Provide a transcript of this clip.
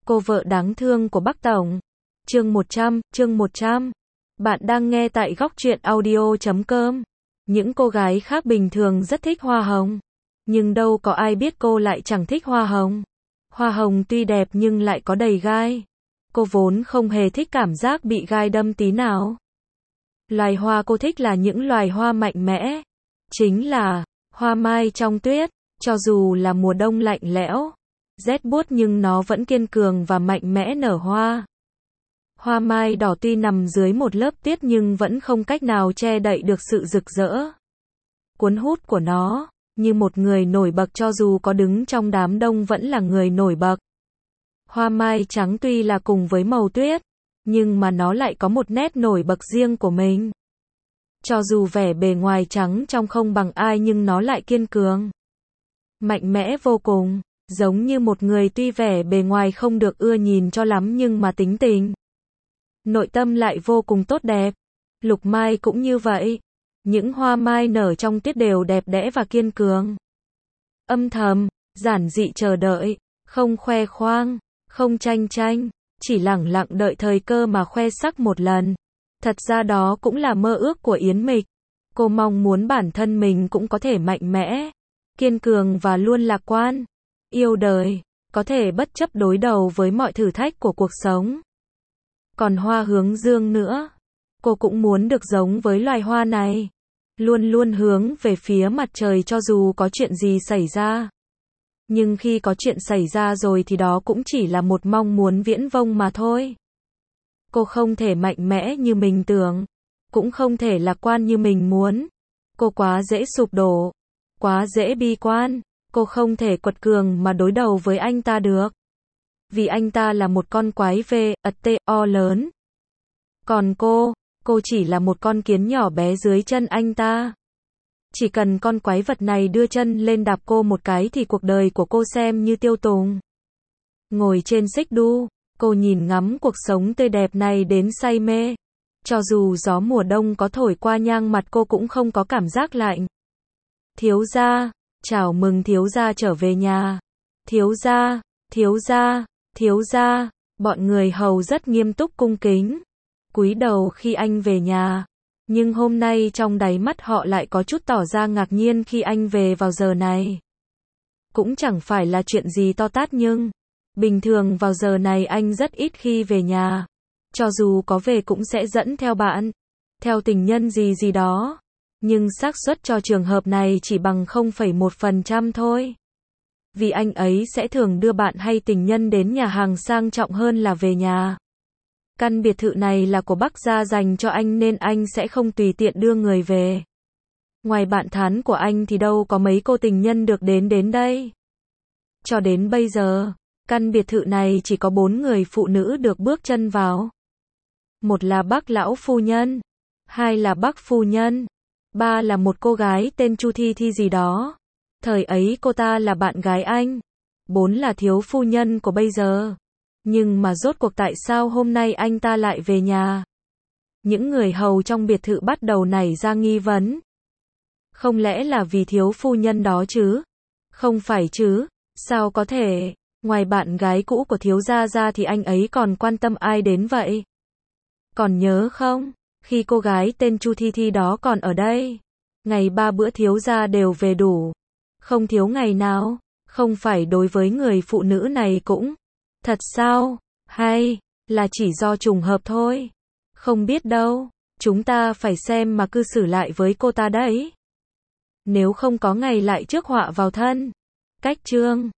Cô vợ đáng thương của Bắc Tổng. Chương 100. Bạn đang nghe tại góc truyện audio.com. Những cô gái khác bình thường rất thích hoa hồng. Nhưng đâu có ai biết cô lại chẳng thích hoa hồng. Hoa hồng tuy đẹp nhưng lại có đầy gai. Cô vốn không hề thích cảm giác bị gai đâm tí nào. Loài hoa cô thích là những loài hoa mạnh mẽ. Chính là hoa mai trong tuyết. Cho dù là mùa đông lạnh lẽo, rét buốt nhưng nó vẫn kiên cường và mạnh mẽ nở hoa. Hoa mai đỏ tuy nằm dưới một lớp tuyết nhưng vẫn không cách nào che đậy được sự rực rỡ cuốn hút của nó, như một người nổi bật cho dù có đứng trong đám đông vẫn là người nổi bật. Hoa mai trắng tuy là cùng với màu tuyết, nhưng mà nó lại có một nét nổi bật riêng của mình. Cho dù vẻ bề ngoài trắng trong không bằng ai nhưng nó lại kiên cường, mạnh mẽ vô cùng, giống như một người tuy vẻ bề ngoài không được ưa nhìn cho lắm nhưng mà tính tình, nội tâm lại vô cùng tốt đẹp. Lục mai cũng như vậy. Những hoa mai nở trong tuyết đều đẹp đẽ và kiên cường. Âm thầm, giản dị chờ đợi, không khoe khoang, không tranh, chỉ lẳng lặng đợi thời cơ mà khoe sắc một lần. Thật ra đó cũng là mơ ước của Yến Mịch. Cô mong muốn bản thân mình cũng có thể mạnh mẽ, kiên cường và luôn lạc quan, yêu đời, có thể bất chấp đối đầu với mọi thử thách của cuộc sống. Còn hoa hướng dương nữa, cô cũng muốn được giống với loài hoa này, luôn luôn hướng về phía mặt trời cho dù có chuyện gì xảy ra. Nhưng khi có chuyện xảy ra rồi thì đó cũng chỉ là một mong muốn viễn vông mà thôi. Cô không thể mạnh mẽ như mình tưởng, cũng không thể lạc quan như mình muốn. Cô quá dễ sụp đổ, quá dễ bi quan. Cô không thể quật cường mà đối đầu với anh ta được. Vì anh ta là một con quái VTO lớn. Còn cô chỉ là một con kiến nhỏ bé dưới chân anh ta. Chỉ cần con quái vật này đưa chân lên đạp cô một cái thì cuộc đời của cô xem như tiêu tùng. Ngồi trên xích đu, cô nhìn ngắm cuộc sống tươi đẹp này đến say mê. Cho dù gió mùa đông có thổi qua nhang mặt cô cũng không có cảm giác lạnh. Thiếu gia, chào mừng thiếu gia trở về nhà. Thiếu gia, bọn người hầu rất nghiêm túc cung kính, cúi đầu khi anh về nhà. Nhưng hôm nay trong đáy mắt họ lại có chút tỏ ra ngạc nhiên khi anh về vào giờ này. Cũng chẳng phải là chuyện gì to tát nhưng bình thường vào giờ này anh rất ít khi về nhà. Cho dù có về cũng sẽ dẫn theo bạn, theo tình nhân gì đó. Nhưng xác suất cho trường hợp này chỉ bằng 0,1% thôi. Vì anh ấy sẽ thường đưa bạn hay tình nhân đến nhà hàng sang trọng hơn là về nhà. Căn biệt thự này là của Bắc gia dành cho anh nên anh sẽ không tùy tiện đưa người về. Ngoài bạn thán của anh thì đâu có mấy cô tình nhân được đến đây. Cho đến bây giờ, căn biệt thự này chỉ có 4 người phụ nữ được bước chân vào. Một là Bắc lão phu nhân, 2 là Bắc phu nhân, 3 là một cô gái tên Chu Thi Thi gì đó. Thời ấy cô ta là bạn gái anh. 4 là thiếu phu nhân của bây giờ. Nhưng mà rốt cuộc tại sao hôm nay anh ta lại về nhà? Những người hầu trong biệt thự bắt đầu nảy ra nghi vấn. Không lẽ là vì thiếu phu nhân đó chứ? Không phải chứ, sao có thể? Ngoài bạn gái cũ của thiếu gia ra thì anh ấy còn quan tâm ai đến vậy? Còn nhớ không? Khi cô gái tên Chu Thi Thi đó còn ở đây, ngày 3 bữa thiếu gia đều về đủ, không thiếu ngày nào. Không phải đối với người phụ nữ này cũng thật sao? Hay là chỉ do trùng hợp thôi? Không biết đâu, chúng ta phải xem mà cư xử lại với cô ta đấy. Nếu không có ngày lại rước họa vào thân. Cách chương